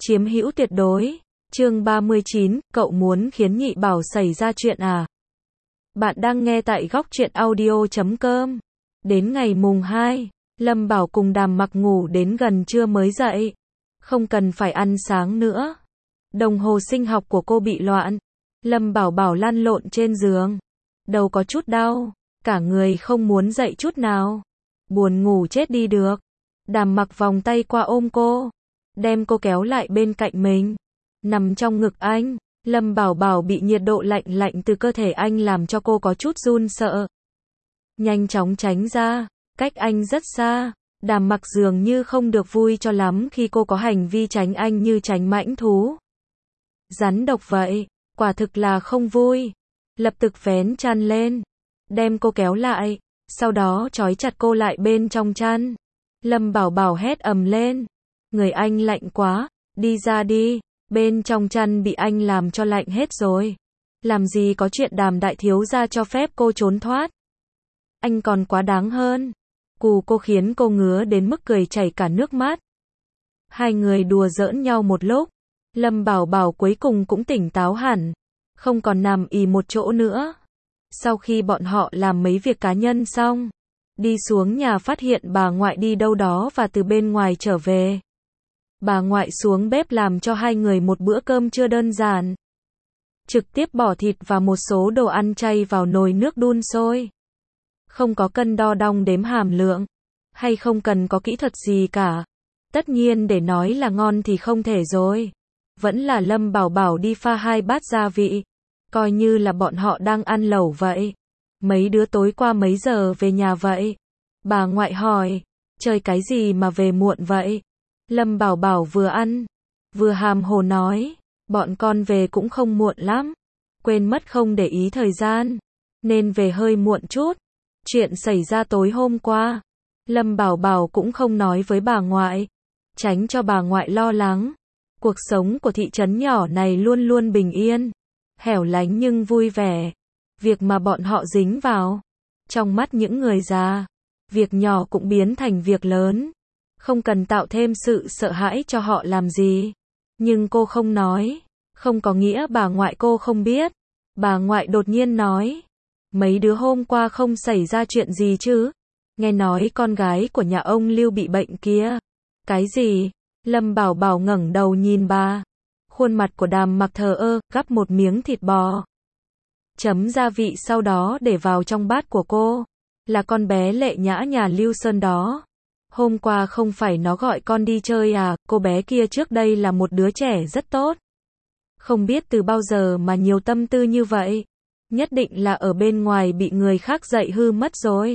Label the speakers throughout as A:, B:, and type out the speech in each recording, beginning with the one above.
A: Chiếm hữu tuyệt đối. Chương 39, cậu muốn khiến Nhị Bảo xảy ra chuyện à? Bạn đang nghe tại góc truyện audio.com. Đến ngày mùng 2, Lâm Bảo cùng Đàm Mặc ngủ đến gần trưa mới dậy. Không cần phải ăn sáng nữa. Đồng hồ sinh học của cô bị loạn. Lâm Bảo Bảo lăn lộn trên giường. Đầu có chút đau, cả người không muốn dậy chút nào. Buồn ngủ chết đi được. Đàm Mặc vòng tay qua ôm cô, đem cô kéo lại bên cạnh mình, nằm trong ngực anh. Lâm Bảo Bảo bị nhiệt độ lạnh lạnh từ cơ thể anh làm cho cô có chút run sợ. Nhanh chóng tránh ra, cách anh rất xa. Đàm Mặc dường như không được vui cho lắm khi cô có hành vi tránh anh như tránh mãnh thú. Rắn độc vậy, quả thực là không vui. Lập tức vén chăn lên, đem cô kéo lại, sau đó trói chặt cô lại bên trong chăn. Lâm Bảo Bảo hét ầm lên, người anh lạnh quá, đi ra đi. Bên trong chăn bị anh làm cho lạnh hết rồi. Làm gì có chuyện Đàm đại thiếu gia cho phép cô trốn thoát. Anh còn quá đáng hơn. Cù cô khiến cô ngứa đến mức cười chảy cả nước mắt. Hai người đùa giỡn nhau một lúc, Lâm Bảo Bảo cuối cùng cũng tỉnh táo hẳn, không còn nằm ì một chỗ nữa. Sau khi bọn họ làm mấy việc cá nhân xong, đi xuống nhà phát hiện bà ngoại đi đâu đó và từ bên ngoài trở về. Bà ngoại xuống bếp làm cho hai người một bữa cơm trưa đơn giản. Trực tiếp bỏ thịt và một số đồ ăn chay vào nồi nước đun sôi. Không có cân đo đong đếm hàm lượng, hay không cần có kỹ thuật gì cả. Tất nhiên để nói là ngon thì không thể rồi. Vẫn là Lâm Bảo Bảo đi pha 2 bát gia vị, coi như là bọn họ đang ăn lẩu vậy. Mấy đứa tối qua mấy giờ về nhà vậy? Bà ngoại hỏi, chơi cái gì mà về muộn vậy? Lâm Bảo Bảo vừa ăn, vừa hàm hồ nói, bọn con về cũng không muộn lắm. Quên mất không để ý thời gian, nên về hơi muộn chút. Chuyện xảy ra tối hôm qua, Lâm Bảo Bảo cũng không nói với bà ngoại, tránh cho bà ngoại lo lắng. Cuộc sống của thị trấn nhỏ này luôn luôn bình yên, hẻo lánh nhưng vui vẻ. Việc mà bọn họ dính vào, trong mắt những người già, việc nhỏ cũng biến thành việc lớn. Không cần tạo thêm sự sợ hãi cho họ làm gì. Nhưng cô không nói, không có nghĩa bà ngoại cô không biết. Bà ngoại đột nhiên nói, mấy đứa hôm qua không xảy ra chuyện gì chứ? Nghe nói con gái của nhà ông Lưu bị bệnh kia. Cái gì? Lâm Bảo Bảo ngẩng đầu nhìn bà. Khuôn mặt của Đàm Mặc thờ ơ, gắp một miếng thịt bò, chấm gia vị sau đó để vào trong bát của cô. Là con bé Lệ Nhã nhà Lưu Sơn đó. Hôm qua không phải nó gọi con đi chơi à? Cô bé kia trước đây là một đứa trẻ rất tốt. Không biết từ bao giờ mà nhiều tâm tư như vậy. Nhất định là ở bên ngoài bị người khác dạy hư mất rồi.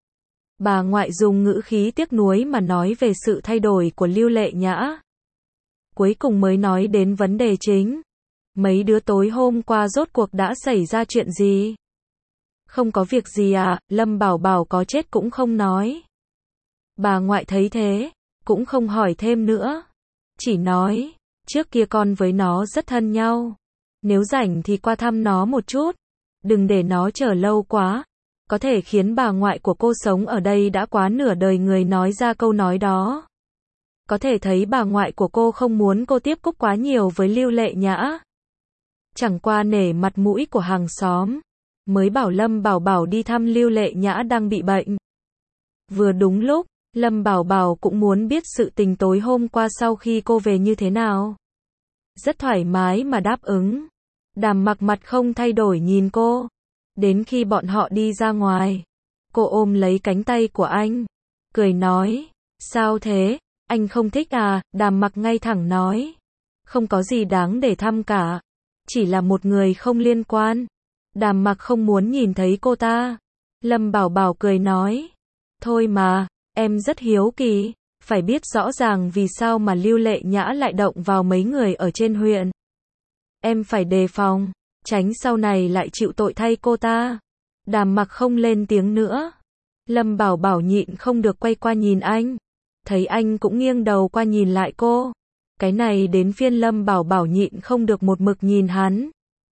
A: Bà ngoại dùng ngữ khí tiếc nuối mà nói về sự thay đổi của Lưu Lệ Nhã. Cuối cùng mới nói đến vấn đề chính. Mấy đứa tối hôm qua rốt cuộc đã xảy ra chuyện gì? Không có việc gì à? Lâm Bảo Bảo có chết cũng không nói. Bà ngoại thấy thế, cũng không hỏi thêm nữa. Chỉ nói, trước kia con với nó rất thân nhau. Nếu rảnh thì qua thăm nó một chút. Đừng để nó chờ lâu quá. Có thể khiến bà ngoại của cô sống ở đây đã quá nửa đời người nói ra câu nói đó. Có thể thấy bà ngoại của cô không muốn cô tiếp xúc quá nhiều với Lưu Lệ Nhã. Chẳng qua nể mặt mũi của hàng xóm, mới bảo Lâm Bảo Bảo đi thăm Lưu Lệ Nhã đang bị bệnh. Vừa đúng lúc, Lâm Bảo Bảo cũng muốn biết sự tình tối hôm qua sau khi cô về như thế nào. Rất thoải mái mà đáp ứng. Đàm Mặc mặt không thay đổi nhìn cô. Đến khi bọn họ đi ra ngoài, cô ôm lấy cánh tay của anh, cười nói, sao thế, anh không thích à? Đàm Mặc ngay thẳng nói, không có gì đáng để thăm cả, chỉ là một người không liên quan. Đàm Mặc không muốn nhìn thấy cô ta. Lâm Bảo Bảo cười nói, thôi mà, em rất hiếu kỳ, phải biết rõ ràng vì sao mà Lưu Lệ Nhã lại động vào mấy người ở trên huyện. Em phải đề phòng, tránh sau này lại chịu tội thay cô ta. Đàm Mặc không lên tiếng nữa. Lâm Bảo Bảo nhịn không được quay qua nhìn anh. Thấy anh cũng nghiêng đầu qua nhìn lại cô. Cái này đến phiên Lâm Bảo Bảo nhịn không được một mực nhìn hắn.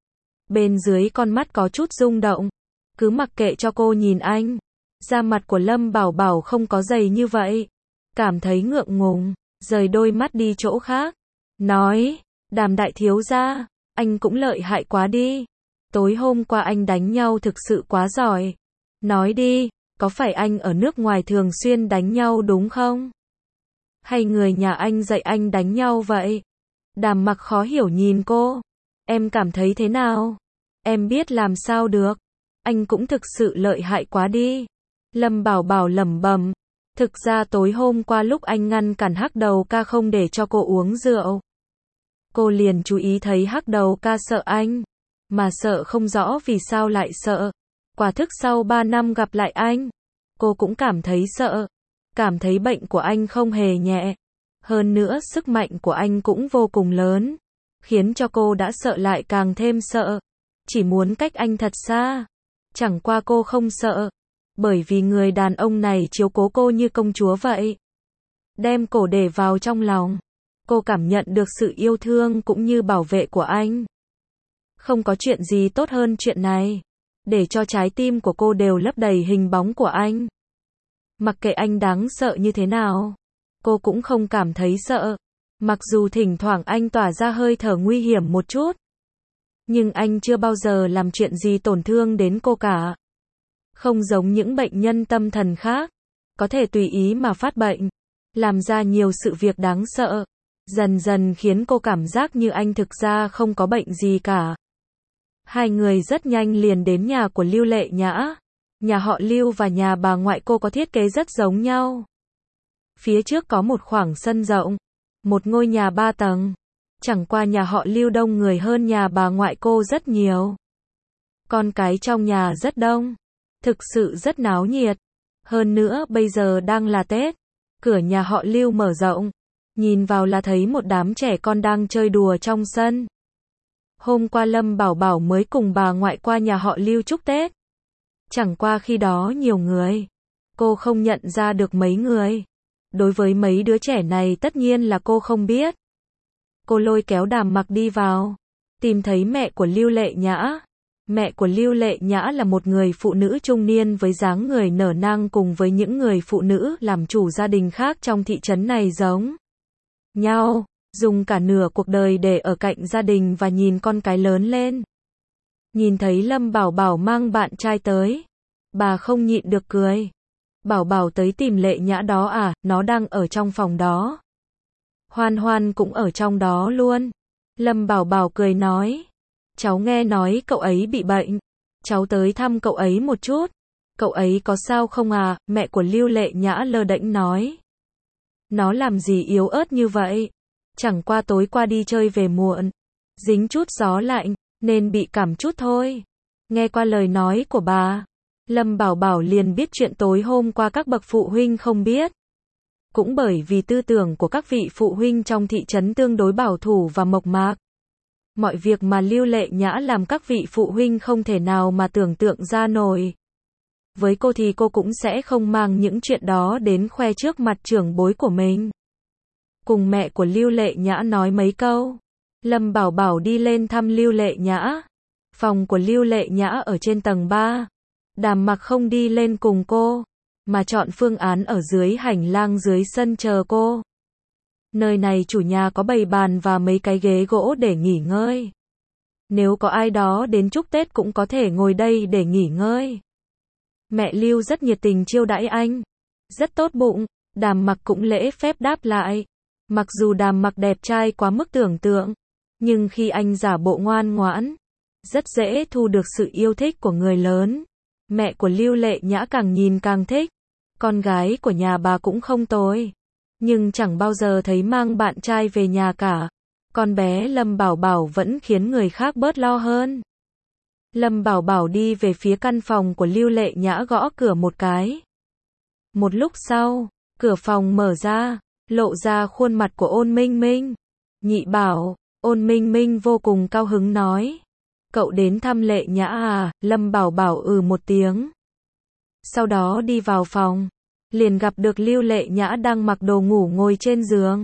A: Bên dưới con mắt có chút rung động. Cứ mặc kệ cho cô nhìn anh. Da mặt của Lâm Bảo Bảo không có dày như vậy. Cảm thấy ngượng ngùng, rời đôi mắt đi chỗ khác. nói, Đàm đại thiếu gia, anh cũng lợi hại quá đi. Tối hôm qua anh đánh nhau thực sự quá giỏi. Nói đi, có phải anh ở nước ngoài thường xuyên đánh nhau đúng không? Hay người nhà anh dạy anh đánh nhau vậy? Đàm Mặc khó hiểu nhìn cô. Em cảm thấy thế nào? Em biết làm sao được. Anh cũng thực sự lợi hại quá đi. Lâm Bảo Bảo lẩm bẩm. Thực ra tối hôm qua lúc anh ngăn cản Hắc Đầu Ca không để cho cô uống rượu, cô liền chú ý thấy Hắc Đầu Ca sợ anh. Mà sợ không rõ vì sao lại sợ. Quả thực sau 3 năm gặp lại anh, cô cũng cảm thấy sợ. Cảm thấy bệnh của anh không hề nhẹ. Hơn nữa sức mạnh của anh cũng vô cùng lớn. Khiến cho cô đã sợ lại càng thêm sợ. Chỉ muốn cách anh thật xa. Chẳng qua cô không sợ. Bởi vì người đàn ông này chiếu cố cô như công chúa vậy. Đem cổ để vào trong lòng. Cô cảm nhận được sự yêu thương cũng như bảo vệ của anh. Không có chuyện gì tốt hơn chuyện này. Để cho trái tim của cô đều lấp đầy hình bóng của anh. Mặc kệ anh đáng sợ như thế nào, cô cũng không cảm thấy sợ. Mặc dù thỉnh thoảng anh tỏa ra hơi thở nguy hiểm một chút, nhưng anh chưa bao giờ làm chuyện gì tổn thương đến cô cả. Không giống những bệnh nhân tâm thần khác, có thể tùy ý mà phát bệnh, làm ra nhiều sự việc đáng sợ. Dần dần khiến cô cảm giác như anh thực ra không có bệnh gì cả. Hai người rất nhanh liền đến nhà của Lưu Lệ Nhã. Nhà họ Lưu và nhà bà ngoại cô có thiết kế rất giống nhau. Phía trước có một khoảng sân rộng, một ngôi nhà 3 tầng. Chẳng qua nhà họ Lưu đông người hơn nhà bà ngoại cô rất nhiều. Con cái trong nhà rất đông, thực sự rất náo nhiệt. Hơn nữa bây giờ đang là Tết, cửa nhà họ Lưu mở rộng, nhìn vào là thấy một đám trẻ con đang chơi đùa trong sân. Hôm qua Lâm Bảo Bảo mới cùng bà ngoại qua nhà họ Lưu chúc Tết. Chẳng qua khi đó nhiều người, cô không nhận ra được mấy người. Đối với mấy đứa trẻ này tất nhiên là cô không biết. Cô lôi kéo Đàm Mặc đi vào, tìm thấy mẹ của Lưu Lệ Nhã. Mẹ của Lưu Lệ Nhã là một người phụ nữ trung niên với dáng người nở nang, cùng với những người phụ nữ làm chủ gia đình khác trong thị trấn này giống nhau, dùng cả nửa cuộc đời để ở cạnh gia đình và nhìn con cái lớn lên. Nhìn thấy Lâm Bảo Bảo mang bạn trai tới, bà không nhịn được cười. Bảo Bảo tới tìm Lệ Nhã đó à, nó đang ở trong phòng đó. Hoan Hoan cũng ở trong đó luôn. Lâm Bảo Bảo cười nói, cháu nghe nói cậu ấy bị bệnh, cháu tới thăm cậu ấy một chút. Cậu ấy có sao không à? Mẹ của Lưu Lệ Nhã lơ đễnh nói. Nó làm gì yếu ớt như vậy? Chẳng qua tối qua đi chơi về muộn, dính chút gió lạnh, nên bị cảm chút thôi. Nghe qua lời nói của bà, Lâm Bảo Bảo liền biết chuyện tối hôm qua các bậc phụ huynh không biết. Cũng bởi vì tư tưởng của các vị phụ huynh trong thị trấn tương đối bảo thủ và mộc mạc. Mọi việc mà Lưu Lệ Nhã làm các vị phụ huynh không thể nào mà tưởng tượng ra nổi. Với cô thì cô cũng sẽ không mang những chuyện đó đến khoe trước mặt trưởng bối của mình. Cùng mẹ của Lưu Lệ Nhã nói mấy câu, Lâm Bảo Bảo đi lên thăm Lưu Lệ Nhã. Phòng của Lưu Lệ Nhã ở trên tầng 3. Đàm Mặc không đi lên cùng cô, mà chọn phương án ở dưới hành lang dưới sân chờ cô. Nơi này chủ nhà có bày bàn và mấy cái ghế gỗ để nghỉ ngơi. Nếu có ai đó đến chúc Tết cũng có thể ngồi đây để nghỉ ngơi. Mẹ Lưu rất nhiệt tình chiêu đãi anh, rất tốt bụng. Đàm Mặc cũng lễ phép đáp lại. Mặc dù Đàm Mặc đẹp trai quá mức tưởng tượng, nhưng khi anh giả bộ ngoan ngoãn, rất dễ thu được sự yêu thích của người lớn. Mẹ của Lưu Lệ Nhã càng nhìn càng thích. Con gái của nhà bà cũng không tồi, nhưng chẳng bao giờ thấy mang bạn trai về nhà cả. Con bé Lâm Bảo Bảo vẫn khiến người khác bớt lo hơn. Lâm Bảo Bảo đi về phía căn phòng của Lưu Lệ Nhã, gõ cửa một cái. Một lúc sau, cửa phòng mở ra, lộ ra khuôn mặt của Ôn Minh Minh. Nhị Bảo. Ôn Minh Minh vô cùng cao hứng nói. Cậu đến thăm Lệ Nhã à? Lâm Bảo Bảo một tiếng. Sau đó đi vào phòng, liền gặp được Lưu Lệ Nhã đang mặc đồ ngủ ngồi trên giường.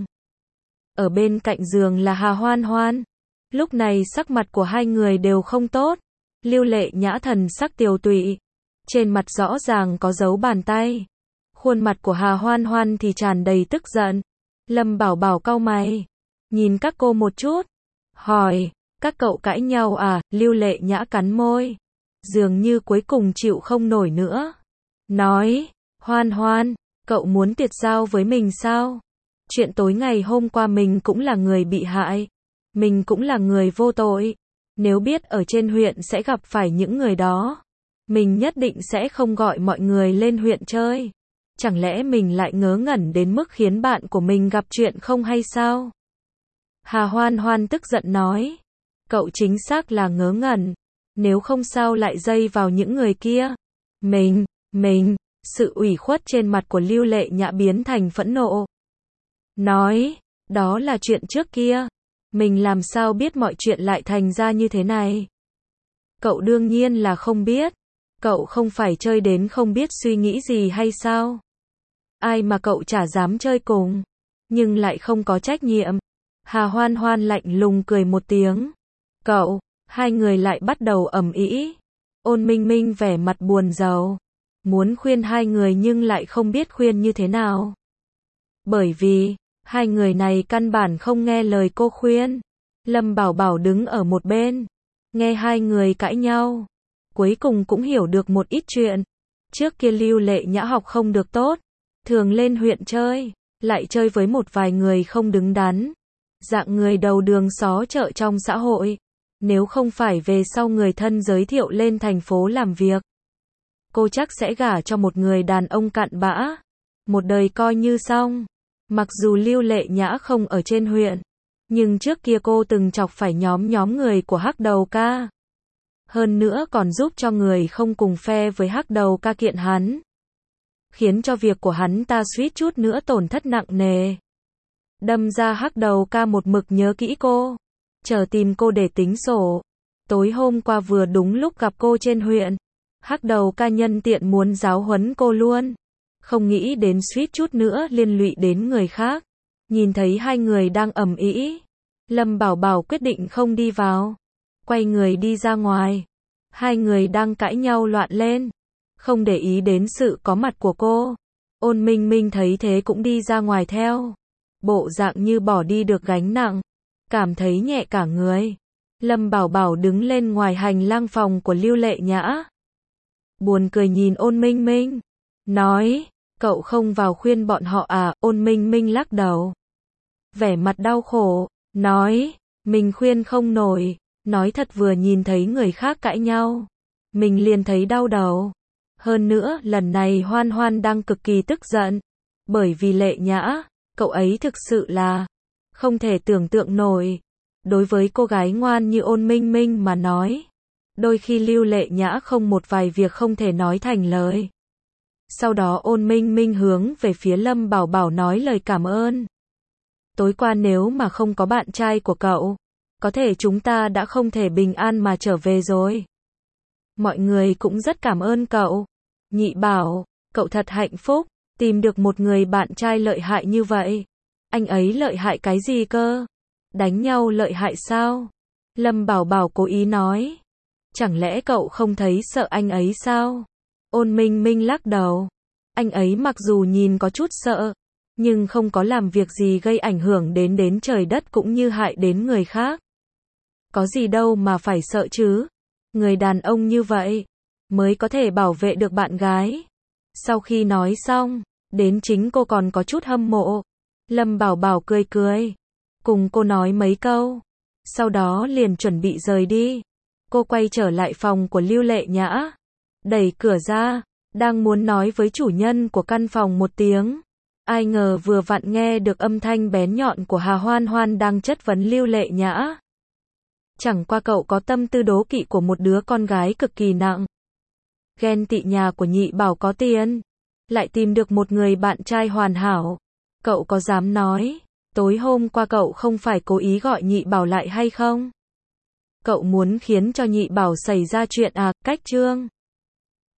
A: Ở bên cạnh giường là Hà Hoan Hoan. Lúc này sắc mặt của hai người đều không tốt. Lưu Lệ Nhã thần sắc tiều tụy, trên mặt rõ ràng có dấu bàn tay. Khuôn mặt của Hà Hoan Hoan thì tràn đầy tức giận. Lâm Bảo Bảo cau mày. nhìn các cô một chút. Hỏi, các cậu cãi nhau à? Lưu Lệ Nhã cắn môi. Dường như cuối cùng chịu không nổi nữa. Nói, Hoan Hoan, cậu muốn tuyệt giao với mình sao? Chuyện tối ngày hôm qua mình cũng là người bị hại. Mình cũng là người vô tội. Nếu biết ở trên huyện sẽ gặp phải những người đó, mình nhất định sẽ không gọi mọi người lên huyện chơi. Chẳng lẽ mình lại ngớ ngẩn đến mức khiến bạn của mình gặp chuyện không hay sao? Hà Hoan Hoan tức giận nói. Cậu chính xác là ngớ ngẩn. Nếu không sao lại dây vào những người kia. Mình, sự ủy khuất trên mặt của Lưu Lệ Nhã biến thành phẫn nộ. Nói, đó là chuyện trước kia. Mình làm sao biết mọi chuyện lại thành ra như thế này? Cậu đương nhiên là không biết. Cậu không phải chơi đến không biết suy nghĩ gì hay sao? Ai mà cậu chả dám chơi cùng, nhưng lại không có trách nhiệm. Hà Hoan Hoan lạnh lùng cười một tiếng. Cậu, hai người lại bắt đầu ầm ĩ. Ôn Minh Minh vẻ mặt buồn rầu, muốn khuyên hai người nhưng lại không biết khuyên như thế nào. Bởi vì, hai người này căn bản không nghe lời cô khuyên. Lâm Bảo Bảo đứng ở một bên, nghe hai người cãi nhau. Cuối cùng cũng hiểu được một ít chuyện. Trước kia Lưu Lệ Nhã học không được tốt, thường lên huyện chơi, lại chơi với một vài người không đứng đắn. Dạng người đầu đường xó chợ trong xã hội. Nếu không phải về sau người thân giới thiệu lên thành phố làm việc, cô chắc sẽ gả cho một người đàn ông cặn bã. Một đời coi như xong. Mặc dù Lưu Lệ Nhã không ở trên huyện, nhưng trước kia cô từng chọc phải nhóm người của Hắc Đầu Ca. Hơn nữa còn giúp cho người không cùng phe với Hắc Đầu Ca kiện hắn, khiến cho việc của hắn ta suýt chút nữa tổn thất nặng nề. Đâm ra Hắc Đầu Ca một mực nhớ kỹ cô, chờ tìm cô để tính sổ. Tối hôm qua vừa đúng lúc gặp cô trên huyện, Hắc Đầu Ca nhân tiện muốn giáo huấn cô luôn. Không nghĩ đến suýt chút nữa liên lụy đến người khác. Nhìn thấy hai người đang ầm ĩ, Lâm Bảo Bảo quyết định không đi vào, quay người đi ra ngoài. Hai người đang cãi nhau loạn lên, không để ý đến sự có mặt của cô. Ôn Minh Minh thấy thế cũng đi ra ngoài theo, bộ dạng như bỏ đi được gánh nặng, cảm thấy nhẹ cả người. Lâm Bảo Bảo đứng lên ngoài hành lang phòng của Lưu Lệ Nhã, buồn cười nhìn Ôn Minh Minh, nói, cậu không vào khuyên bọn họ à? Ôn Minh Minh lắc đầu, vẻ mặt đau khổ, nói, mình khuyên không nổi. Nói thật vừa nhìn thấy người khác cãi nhau, mình liền thấy đau đầu. Hơn nữa, lần này Hoan Hoan đang cực kỳ tức giận. Bởi vì Lệ Nhã, cậu ấy thực sự là không thể tưởng tượng nổi. Đối với cô gái ngoan như Ôn Minh Minh mà nói, đôi khi Lưu Lệ Nhã không một vài việc không thể nói thành lời. Sau đó Ôn Minh Minh hướng về phía Lâm Bảo Bảo nói lời cảm ơn. Tối qua nếu mà không có bạn trai của cậu, có thể chúng ta đã không thể bình an mà trở về rồi. Mọi người cũng rất cảm ơn cậu. Nhị Bảo, cậu thật hạnh phúc, tìm được một người bạn trai lợi hại như vậy. Anh ấy lợi hại cái gì cơ? Đánh nhau lợi hại sao? Lâm Bảo Bảo cố ý nói. Chẳng lẽ cậu không thấy sợ anh ấy sao? Ôn Minh Minh lắc đầu. Anh ấy mặc dù nhìn có chút sợ, nhưng không có làm việc gì gây ảnh hưởng đến trời đất cũng như hại đến người khác. Có gì đâu mà phải sợ chứ? Người đàn ông như vậy mới có thể bảo vệ được bạn gái. Sau khi nói xong, đến chính cô còn có chút hâm mộ. Lâm Bảo Bảo cười cười, cùng cô nói mấy câu, sau đó liền chuẩn bị rời đi. Cô quay trở lại phòng của Lưu Lệ Nhã, đẩy cửa ra, đang muốn nói với chủ nhân của căn phòng một tiếng. Ai ngờ vừa vặn nghe được âm thanh bén nhọn của Hà Hoan Hoan đang chất vấn Lưu Lệ Nhã. Chẳng qua cậu có tâm tư đố kỵ của một đứa con gái cực kỳ nặng. Ghen tị nhà của Nhị Bảo có tiền, lại tìm được một người bạn trai hoàn hảo. Cậu có dám nói, tối hôm qua cậu không phải cố ý gọi Nhị Bảo lại hay không? Cậu muốn khiến cho Nhị Bảo xảy ra chuyện à? Cách chương